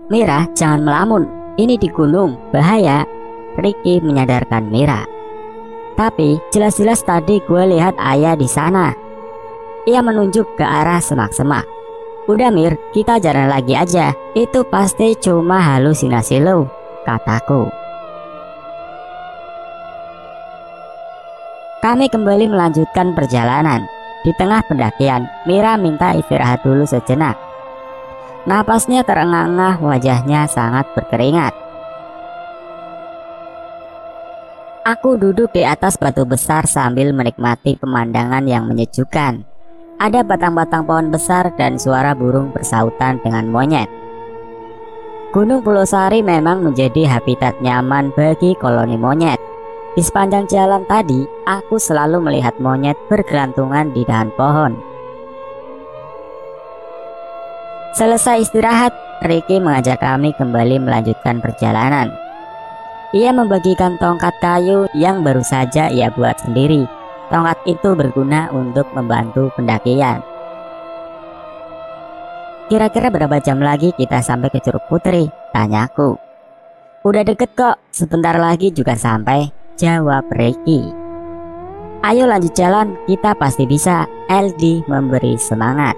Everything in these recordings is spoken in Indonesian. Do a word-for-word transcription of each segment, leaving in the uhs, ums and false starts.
Mira, jangan melamun. Ini di gunung, bahaya. Ricky menyadarkan Mira. Tapi jelas-jelas tadi gue lihat ayah di sana. Ia menunjuk ke arah semak-semak. Udah Mir, kita jalan lagi aja. Itu pasti cuma halusinasi lo, kataku. Kami kembali melanjutkan perjalanan. Di tengah pendakian, Mira minta istirahat dulu sejenak. Napasnya terengah-engah, wajahnya sangat berkeringat. Aku duduk di atas batu besar sambil menikmati pemandangan yang menyejukkan. Ada batang-batang pohon besar dan suara burung bersautan dengan monyet. Gunung Pulau Sari memang menjadi habitat nyaman bagi koloni monyet. Di sepanjang jalan tadi, aku selalu melihat monyet bergelantungan di dahan pohon. Selesai istirahat, Ricky mengajak kami kembali melanjutkan perjalanan. Ia membagikan tongkat kayu yang baru saja ia buat sendiri. Tongkat itu berguna untuk membantu pendakian. Kira-kira berapa jam lagi kita sampai ke Curug Putri? Tanyaku. Udah deket kok, sebentar lagi juga sampai, jawab Ricky. Ayo lanjut jalan, kita pasti bisa, L D memberi semangat.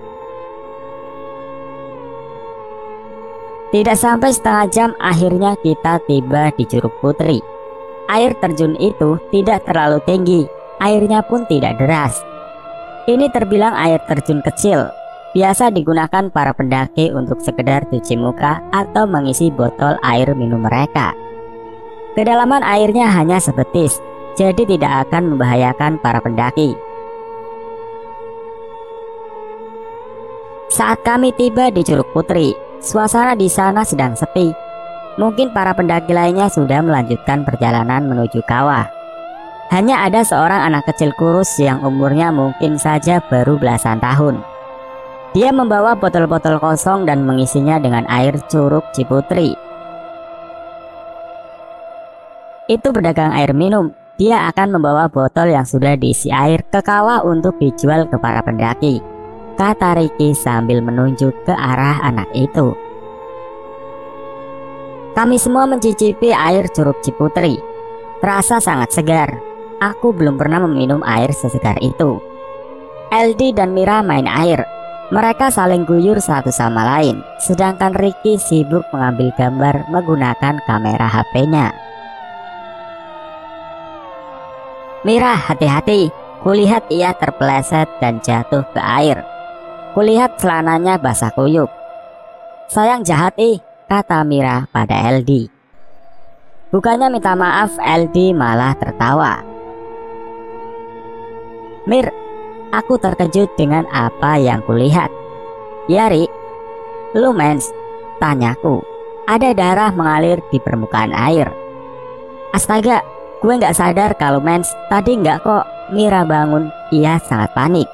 Tidak sampai setengah jam akhirnya kita tiba di Curug Putri. Air terjun itu tidak terlalu tinggi, airnya pun tidak deras. Ini terbilang air terjun kecil, biasa digunakan para pendaki untuk sekedar cuci muka atau mengisi botol air minum mereka. Kedalaman airnya hanya sebetis, jadi tidak akan membahayakan para pendaki. Saat kami tiba di Curug Putri, suasana di sana sedang sepi. Mungkin para pendaki lainnya sudah melanjutkan perjalanan menuju kawah. Hanya ada seorang anak kecil kurus yang umurnya mungkin saja baru belasan tahun. Dia membawa botol-botol kosong dan mengisinya dengan air Curug Ciputri. Itu pedagang air minum. Dia akan membawa botol yang sudah diisi air ke kawah untuk dijual ke para pendaki, kata Ricky sambil menunjuk ke arah anak itu. Kami semua mencicipi air Curug Ciputri. Terasa sangat segar. Aku belum pernah meminum air sesegar itu. L D dan Mira main air. Mereka saling guyur satu sama lain, sedangkan Ricky sibuk mengambil gambar menggunakan kamera H P-nya. Mira, hati-hati. Kulihat ia terpeleset dan jatuh ke air. Kulihat celananya basah kuyup. Sayang jahat ih, kata Mira pada L D. Bukannya minta maaf, L D malah tertawa. Mir, aku terkejut dengan apa yang kulihat. Ya Ri, lu mens, tanyaku. Ada darah mengalir di permukaan air. Astaga, gue gak sadar kalau mens. Tadi gak kok. Mira bangun, ia sangat panik.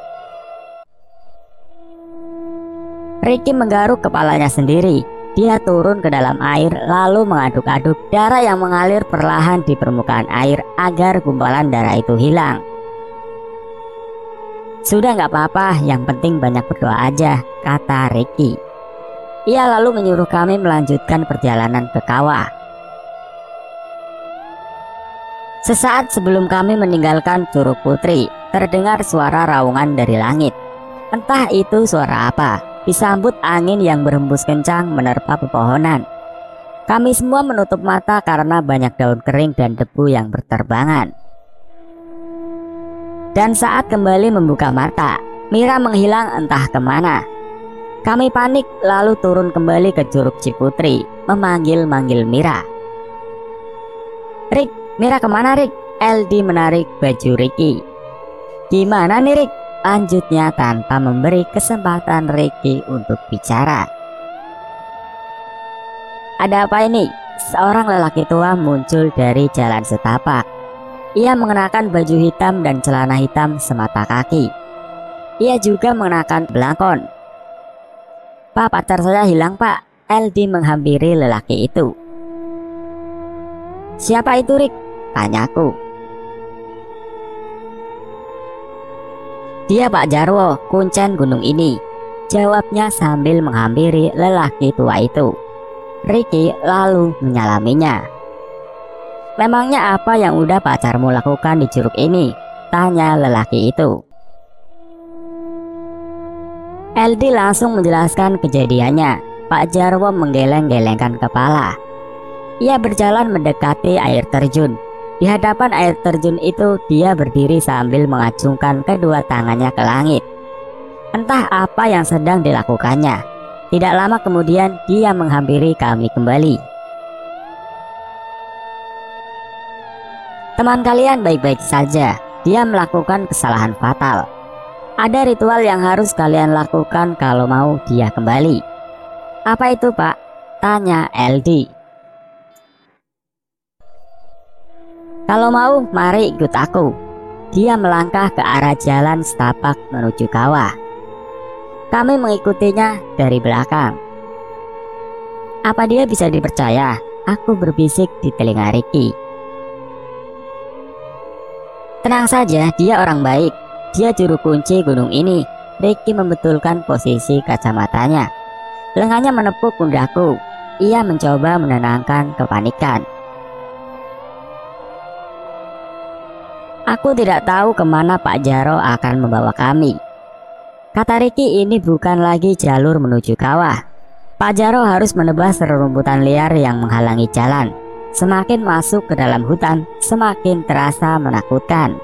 Ricky menggaruk kepalanya sendiri. Dia turun ke dalam air lalu mengaduk-aduk darah yang mengalir perlahan di permukaan air agar gumpalan darah itu hilang. Sudah gak apa-apa, yang penting banyak berdoa aja, kata Ricky. Ia lalu menyuruh kami melanjutkan perjalanan ke kawah. Sesaat sebelum kami meninggalkan Curug Putri, terdengar suara raungan dari langit. Entah itu suara apa, disambut angin yang berhembus kencang menerpa pepohonan. Kami semua menutup mata karena banyak daun kering dan debu yang berterbangan. Dan saat kembali membuka mata, Mira menghilang entah kemana. Kami panik lalu turun kembali ke Curug Ciputri, memanggil-manggil Mira. Rick, Mira kemana Rick? L D menarik baju Ricky. Gimana nih Rick? Lanjutnya tanpa memberi kesempatan Ricky untuk bicara. Ada apa ini? Seorang lelaki tua muncul dari jalan setapak. Ia mengenakan baju hitam dan celana hitam semata kaki. Ia juga mengenakan belangkon. Pak, pacar saya hilang pak. L D menghampiri lelaki itu. Siapa itu Rick? Tanyaku. Dia Pak Jarwo, kuncen gunung ini, jawabnya sambil menghampiri lelaki tua itu. Ricky lalu menyalaminya. "Memangnya apa yang udah pacarmu lakukan di Curug ini?" tanya lelaki itu. L D langsung menjelaskan kejadiannya. Pak Jarwo menggeleng-gelengkan kepala. Ia berjalan mendekati air terjun. Di hadapan air terjun itu dia berdiri sambil mengacungkan kedua tangannya ke langit. Entah apa yang sedang dilakukannya. Tidak lama kemudian dia menghampiri kami kembali. "Teman kalian baik-baik saja. Dia melakukan kesalahan fatal. Ada ritual yang harus kalian lakukan kalau mau dia kembali." "Apa itu, Pak?" tanya L D. "Kalau mau, mari ikut aku." Dia melangkah ke arah jalan setapak menuju kawah. Kami mengikutinya dari belakang. "Apa dia bisa dipercaya?" aku berbisik di telinga Ricky. "Tenang saja, dia orang baik. Dia juru kunci gunung ini." Ricky membetulkan posisi kacamatanya. Lengannya menepuk pundakku. Ia mencoba menenangkan kepanikan. "Aku tidak tahu kemana Pak Jarwo akan membawa kami," kata Ricky. "Ini bukan lagi jalur menuju kawah. Pak Jarwo harus menebas rerumputan liar yang menghalangi jalan. Semakin masuk ke dalam hutan, semakin terasa menakutkan."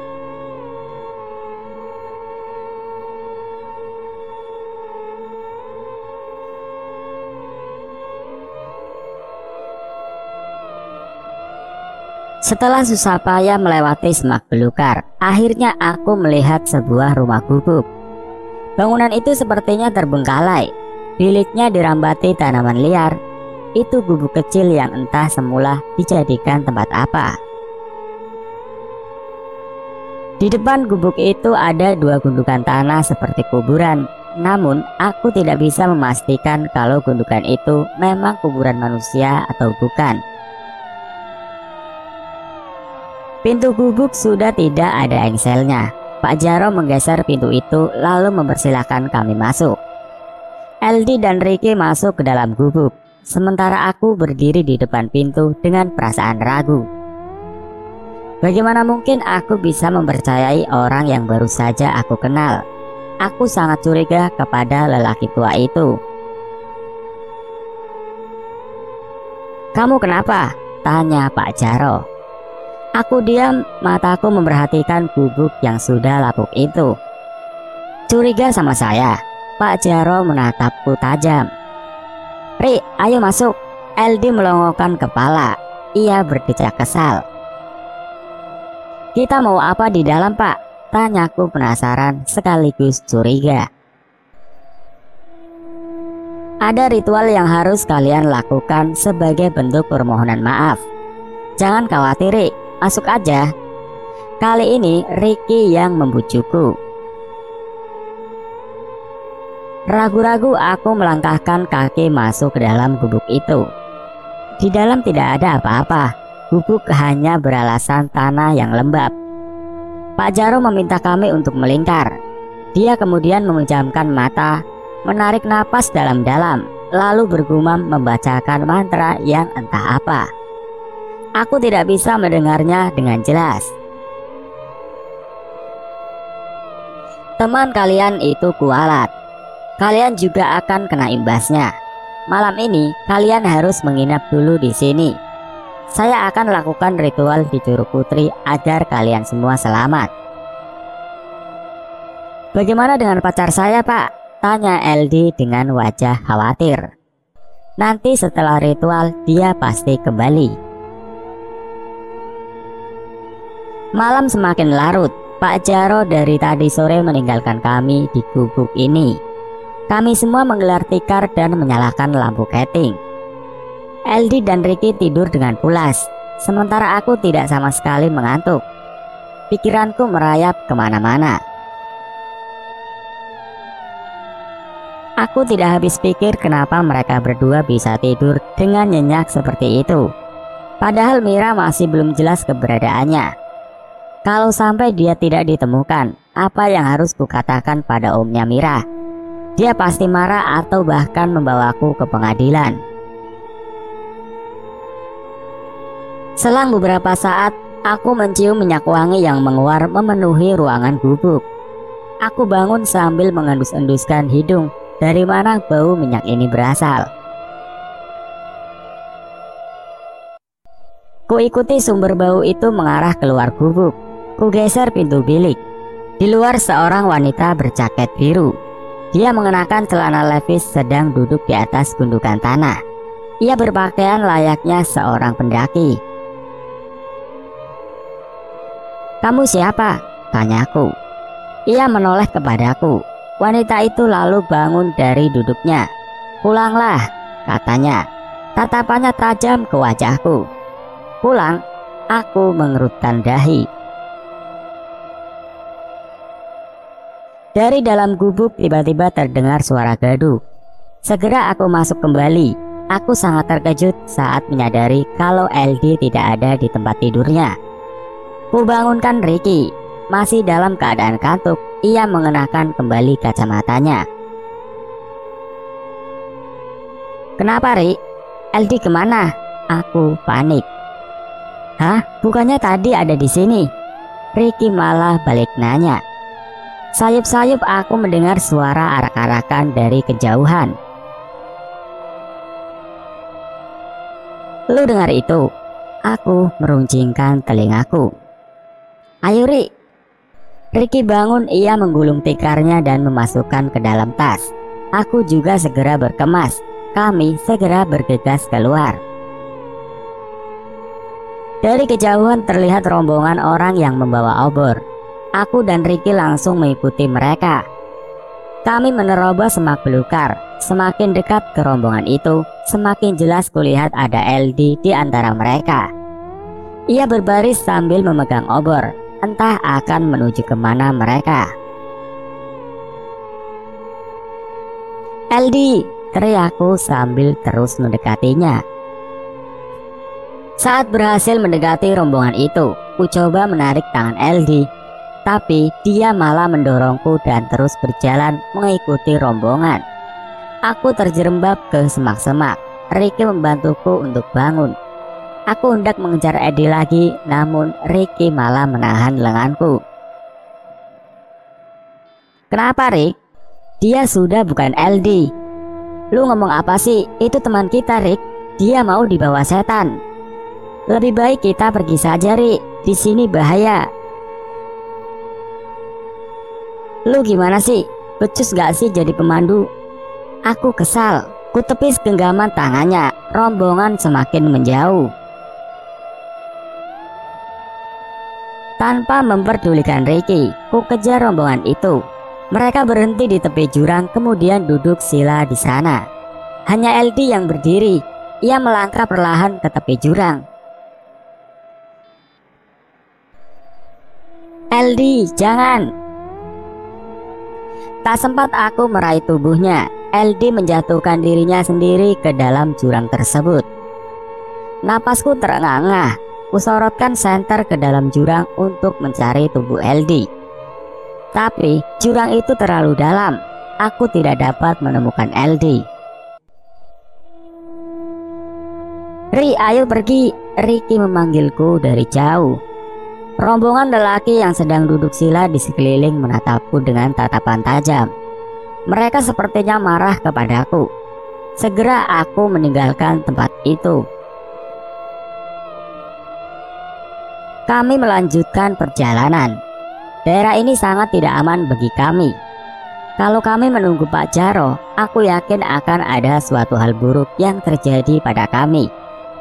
Setelah susah payah melewati semak belukar, akhirnya aku melihat sebuah rumah gubuk. Bangunan itu sepertinya terbengkalai. Biliknya dirambati tanaman liar. Itu gubuk kecil yang entah semula dijadikan tempat apa. Di depan gubuk itu ada dua gundukan tanah seperti kuburan. Namun aku tidak bisa memastikan kalau gundukan itu memang kuburan manusia atau bukan. Pintu gubuk sudah tidak ada engselnya. Pak Jarwo menggeser pintu itu lalu mempersilahkan kami masuk. L D dan Ricky masuk ke dalam gubuk, sementara aku berdiri di depan pintu dengan perasaan ragu. Bagaimana mungkin aku bisa mempercayai orang yang baru saja aku kenal? Aku sangat curiga kepada lelaki tua itu. "Kamu kenapa?" tanya Pak Jarwo. Aku diam, mataku memperhatikan gubuk yang sudah lapuk itu. "Curiga sama saya?" Pak Jarwo menatapku tajam. "Ri, ayo masuk." L D melongokkan kepala. Ia berdecak kesal. "Kita mau apa di dalam, Pak?" tanyaku penasaran sekaligus curiga. "Ada ritual yang harus kalian lakukan sebagai bentuk permohonan maaf. Jangan khawatir, Ri. Masuk aja." Kali ini Ricky yang membujukku. Ragu-ragu aku melangkahkan kaki masuk ke dalam gubuk itu. Di dalam tidak ada apa-apa. Gubuk hanya beralasan tanah yang lembab. Pak Jarwo meminta kami untuk melingkar. Dia kemudian memejamkan mata, menarik napas dalam-dalam, lalu bergumam membacakan mantra yang entah apa. Aku tidak bisa mendengarnya dengan jelas. "Teman kalian itu kualat. Kalian juga akan kena imbasnya. Malam ini kalian harus menginap dulu di sini. Saya akan lakukan ritual di Curug Putri agar kalian semua selamat." "Bagaimana dengan pacar saya, Pak?" tanya L D dengan wajah khawatir. "Nanti setelah ritual dia pasti kembali." Malam semakin larut. Pak Jarwo dari tadi sore meninggalkan kami di gubuk ini. Kami semua menggelar tikar dan menyalakan lampu keting. L D dan Ricky tidur dengan pulas, sementara aku tidak sama sekali mengantuk. Pikiranku merayap kemana-mana. Aku tidak habis pikir kenapa mereka berdua bisa tidur dengan nyenyak seperti itu. Padahal Mira masih belum jelas keberadaannya. Kalau sampai dia tidak ditemukan, apa yang harus kukatakan pada omnya Mira? Dia pasti marah atau bahkan membawaku ke pengadilan. Selang beberapa saat, aku mencium minyak wangi yang menguar memenuhi ruangan gubuk. Aku bangun sambil mengendus-enduskan hidung. Dari mana bau minyak ini berasal? Kuikuti sumber bau itu mengarah keluar gubuk. Kugeser pintu bilik. Di luar seorang wanita berjaket biru. Dia mengenakan celana levis sedang duduk di atas gundukan tanah. Ia berpakaian layaknya seorang pendaki. "Kamu siapa?" tanyaku. Ia menoleh kepadaku. Wanita itu lalu bangun dari duduknya. "Pulanglah," katanya. Tatapannya tajam ke wajahku. "Pulang?" Aku mengerutkan dahi. Dari dalam gubuk tiba-tiba terdengar suara gaduh. Segera aku masuk kembali. Aku sangat terkejut saat menyadari kalau L D tidak ada di tempat tidurnya. Kubangunkan Ricky. Masih dalam keadaan kantuk, ia mengenakan kembali kacamatanya. "Kenapa, Rik? L D kemana?" Aku panik. "Hah? Bukannya tadi ada di sini?" Ricky malah balik nanya. Sayup-sayup aku mendengar suara arak-arakan dari kejauhan. "Lu dengar itu?" Aku meruncingkan telingaku. "Ayo, Rik." Ricky bangun, ia menggulung tikarnya dan memasukkan ke dalam tas. Aku juga segera berkemas. Kami segera bergegas keluar. Dari kejauhan terlihat rombongan orang yang membawa obor. Aku dan Ricky langsung mengikuti mereka. Kami menerobos semak belukar. Semakin dekat ke rombongan itu, semakin jelas kulihat ada L D di antara mereka. Ia berbaris sambil memegang obor. Entah akan menuju kemana mereka. "L D!" teriakku sambil terus mendekatinya. Saat berhasil mendekati rombongan itu, ku coba menarik tangan L D. Tapi dia malah mendorongku dan terus berjalan mengikuti rombongan. Aku terjerembab ke semak-semak. Ricky membantuku untuk bangun. Aku hendak mengejar Eddie lagi, namun Ricky malah menahan lenganku. "Kenapa, Rick? Dia sudah bukan L D." "Lu ngomong apa sih? Itu teman kita, Rick. Dia mau dibawa setan." "Lebih baik kita pergi saja, Rick. Di sini bahaya." "Lu gimana sih? Becus gak sih jadi pemandu?" Aku kesal. Ku tepis genggaman tangannya. Rombongan semakin menjauh. Tanpa memperdulikan Ricky, ku kejar rombongan itu. Mereka berhenti di tepi jurang, kemudian duduk sila di sana. Hanya L D yang berdiri. Ia melangkah perlahan ke tepi jurang. "L D, jangan!" Tak sempat aku meraih tubuhnya, L D menjatuhkan dirinya sendiri ke dalam jurang tersebut. Napasku terengah-engah. Kusorotkan senter ke dalam jurang untuk mencari tubuh L D. Tapi jurang itu terlalu dalam. Aku tidak dapat menemukan L D. "Ri, ayo pergi!" Ricky memanggilku dari jauh. Rombongan lelaki yang sedang duduk sila di sekeliling menatapku dengan tatapan tajam. Mereka sepertinya marah kepadaku. Segera aku meninggalkan tempat itu. Kami melanjutkan perjalanan. Daerah ini sangat tidak aman bagi kami. Kalau kami menunggu Pak Jaro, aku yakin akan ada suatu hal buruk yang terjadi pada kami.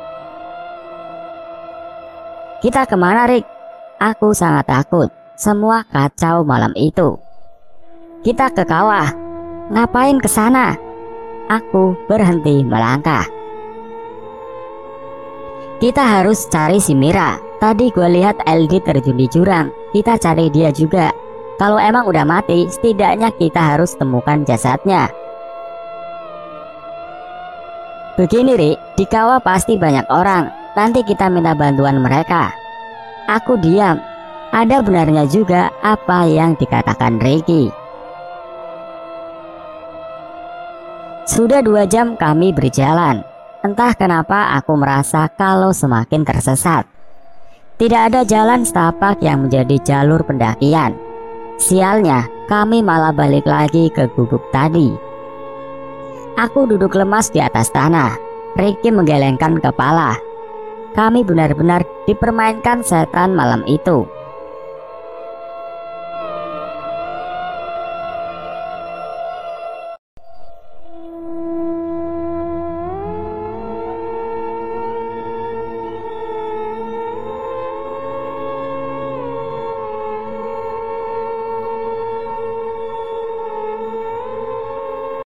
"Kita kemana, Rick?" Aku sangat takut. Semua kacau malam itu. "Kita ke kawah." "Ngapain ke sana?" Aku berhenti melangkah. "Kita harus cari si Mira. Tadi gue lihat L D terjun di jurang. Kita cari dia juga. Kalau emang udah mati, setidaknya kita harus temukan jasadnya." "Begini, Rik, di kawah pasti banyak orang. Nanti kita minta bantuan mereka." Aku diam. Ada benarnya juga apa yang dikatakan Ricky. Sudah dua jam kami berjalan. Entah kenapa aku merasa kalau semakin tersesat. Tidak ada jalan setapak yang menjadi jalur pendakian. Sialnya, kami malah balik lagi ke gubuk tadi. Aku duduk lemas di atas tanah. Ricky menggelengkan kepala. Kami benar-benar dipermainkan setan malam itu.